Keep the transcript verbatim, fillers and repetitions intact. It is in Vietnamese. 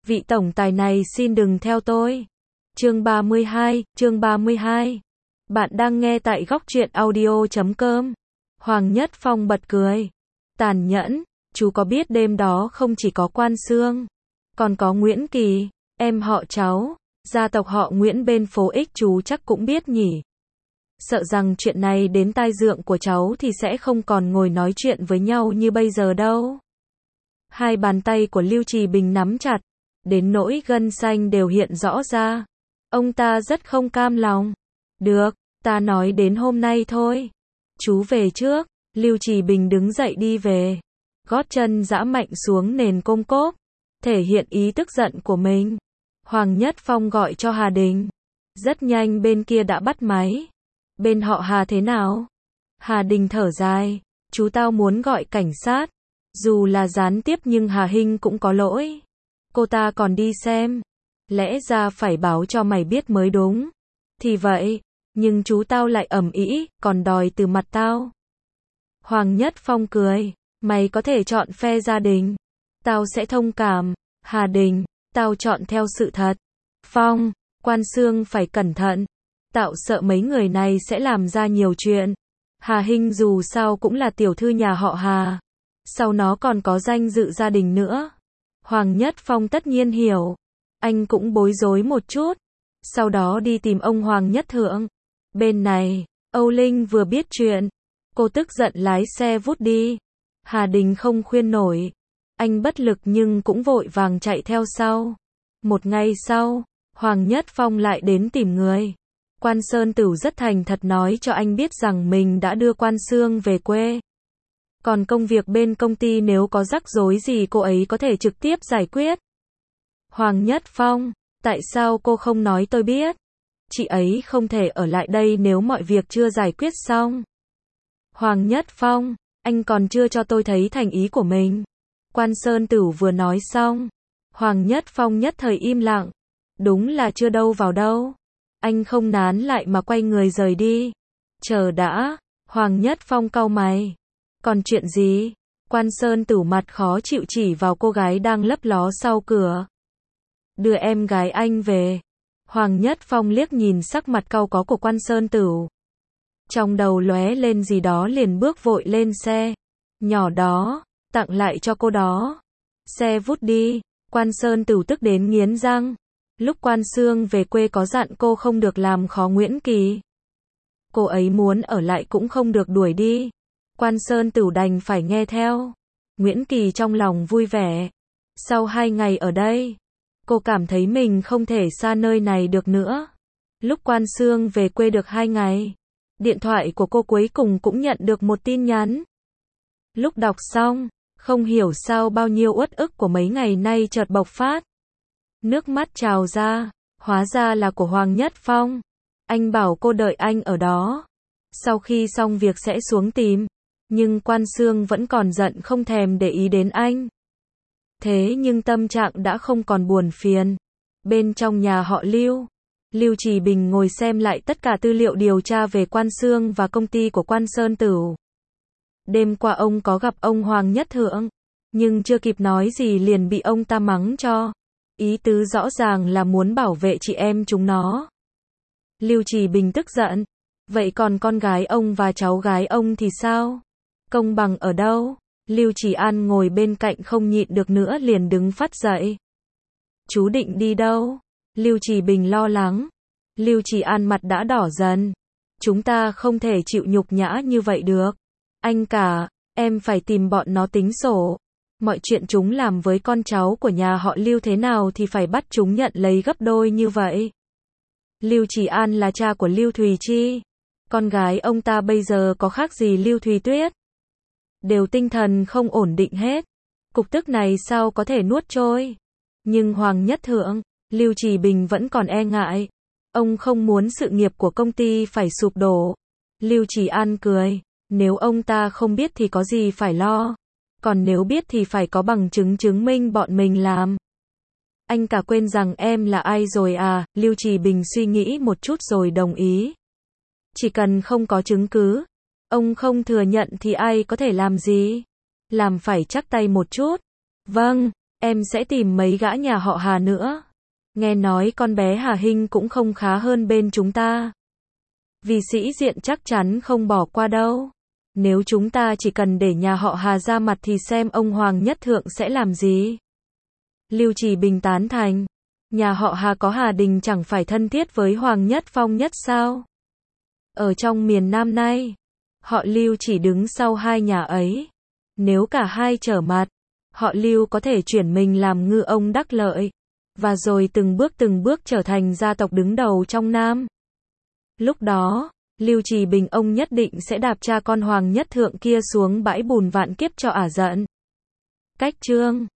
vị tổng tài này xin đừng theo tôi. Chương ba mươi hai, chương ba mươi hai. Bạn đang nghe tại góc truyện audio chấm com. Hoàng Nhất Phong bật cười. Tàn nhẫn, chú có biết đêm đó không chỉ có Quan Sương, còn có Nguyễn Kỳ, em họ cháu, gia tộc họ Nguyễn bên phố X chú chắc cũng biết nhỉ. Sợ rằng chuyện này đến tai dượng của cháu thì sẽ không còn ngồi nói chuyện với nhau như bây giờ đâu. Hai bàn tay của Lưu Trì Bình nắm chặt, đến nỗi gân xanh đều hiện rõ ra. Ông ta rất không cam lòng. Được, ta nói đến hôm nay thôi. Chú về trước. Lưu Trì Bình đứng dậy đi về. Gót chân giã mạnh xuống nền côm cốp, thể hiện ý tức giận của mình. Hoàng Nhất Phong gọi cho Hà Đình. Rất nhanh bên kia đã bắt máy. Bên họ Hà thế nào? Hà Đình thở dài. Chú tao muốn gọi cảnh sát. Dù là gián tiếp nhưng Hà Hinh cũng có lỗi. Cô ta còn đi xem. Lẽ ra phải báo cho mày biết mới đúng. Thì vậy, nhưng chú tao lại ầm ĩ, còn đòi từ mặt tao. Hoàng Nhất Phong cười. Mày có thể chọn phe gia đình. Tao sẽ thông cảm. Hà Đình, tao chọn theo sự thật. Phong, Quan Sương phải cẩn thận. Tạo sợ mấy người này sẽ làm ra nhiều chuyện. Hà Hinh dù sao cũng là tiểu thư nhà họ Hà. Sau nó còn có danh dự gia đình nữa. Hoàng Nhất Phong tất nhiên hiểu. Anh cũng bối rối một chút. Sau đó đi tìm ông Hoàng Nhất Thượng. Bên này, Âu Linh vừa biết chuyện. Cô tức giận lái xe vút đi. Hà Đình không khuyên nổi. Anh bất lực nhưng cũng vội vàng chạy theo sau. Một ngày sau, Hoàng Nhất Phong lại đến tìm người. Quan Sơn Tửu rất thành thật nói cho anh biết rằng mình đã đưa Quan Sương về quê. Còn công việc bên công ty nếu có rắc rối gì cô ấy có thể trực tiếp giải quyết. Hoàng Nhất Phong, tại sao cô không nói tôi biết? Chị ấy không thể ở lại đây nếu mọi việc chưa giải quyết xong. Hoàng Nhất Phong, anh còn chưa cho tôi thấy thành ý của mình. Quan Sơn Tửu vừa nói xong. Hoàng Nhất Phong nhất thời im lặng. Đúng là chưa đâu vào đâu. Anh không nán lại mà quay người rời đi. Chờ đã, Hoàng Nhất Phong cau mày. Còn chuyện gì? Quan Sơn Tửu mặt khó chịu chỉ vào cô gái đang lấp ló sau cửa. Đưa em gái anh về. Hoàng Nhất Phong liếc nhìn sắc mặt cau có của Quan Sơn Tửu. Trong đầu lóe lên gì đó liền bước vội lên xe. Nhỏ đó, tặng lại cho cô đó. Xe vút đi, Quan Sơn Tửu tức đến nghiến răng. Lúc Quan Sương về quê có dặn cô không được làm khó Nguyễn Kỳ. Cô ấy muốn ở lại cũng không được đuổi đi. Quan Sơn Tửu đành phải nghe theo. Nguyễn Kỳ trong lòng vui vẻ. Sau hai ngày ở đây, cô cảm thấy mình không thể xa nơi này được nữa. Lúc Quan Sương về quê được hai ngày, điện thoại của cô cuối cùng cũng nhận được một tin nhắn. Lúc đọc xong, không hiểu sao bao nhiêu uất ức của mấy ngày nay chợt bộc phát. Nước mắt trào ra, hóa ra là của Hoàng Nhất Phong. Anh bảo cô đợi anh ở đó. Sau khi xong việc sẽ xuống tìm. Nhưng Quan Sương vẫn còn giận không thèm để ý đến anh. Thế nhưng tâm trạng đã không còn buồn phiền. Bên trong nhà họ Lưu, Lưu Trì Bình ngồi xem lại tất cả tư liệu điều tra về Quan Sương và công ty của Quan Sơn Tửu. Đêm qua ông có gặp ông Hoàng Nhất Thượng, nhưng chưa kịp nói gì liền bị ông ta mắng cho. Ý tứ rõ ràng là muốn bảo vệ chị em chúng nó. Lưu Trì Bình tức giận. Vậy còn con gái ông và cháu gái ông thì sao? Công bằng ở đâu? Lưu Trì An ngồi bên cạnh không nhịn được nữa liền đứng phát dậy. Chú định đi đâu? Lưu Trì Bình lo lắng. Lưu Trì An mặt đã đỏ dần. Chúng ta không thể chịu nhục nhã như vậy được. Anh cả, em phải tìm bọn nó tính sổ. Mọi chuyện chúng làm với con cháu của nhà họ Lưu thế nào thì phải bắt chúng nhận lấy gấp đôi như vậy. Lưu Trì An là cha của Lưu Thùy Chi. Con gái ông ta bây giờ có khác gì Lưu Thùy Tuyết. Đều tinh thần không ổn định hết. Cục tức này sao có thể nuốt trôi. Nhưng Hoàng Nhất Thượng, Lưu Trì Bình vẫn còn e ngại. Ông không muốn sự nghiệp của công ty phải sụp đổ. Lưu Trì An cười. Nếu ông ta không biết thì có gì phải lo. Còn nếu biết thì phải có bằng chứng chứng minh bọn mình làm. Anh cả quên rằng em là ai rồi à? Lưu Trì Bình suy nghĩ một chút rồi đồng ý. Chỉ cần không có chứng cứ, ông không thừa nhận thì ai có thể làm gì? Làm phải chắc tay một chút. Vâng, em sẽ tìm mấy gã nhà họ Hà nữa. Nghe nói con bé Hà Hinh cũng không khá hơn bên chúng ta. Vì sĩ diện chắc chắn không bỏ qua đâu. Nếu chúng ta chỉ cần để nhà họ Hà ra mặt thì xem ông Hoàng Nhất Thượng sẽ làm gì. Lưu Trì Bình tán thành. Nhà họ Hà có Hà Đình chẳng phải thân thiết với Hoàng Nhất Phong nhất sao? Ở trong miền Nam này, họ Lưu chỉ đứng sau hai nhà ấy. Nếu cả hai trở mặt, họ Lưu có thể chuyển mình làm ngư ông đắc lợi, và rồi từng bước từng bước trở thành gia tộc đứng đầu trong Nam. Lúc đó, Lưu Trì Bình ông nhất định sẽ đạp cha con Hoàng Nhất Thượng kia xuống bãi bùn vạn kiếp cho ả giận. Cách chương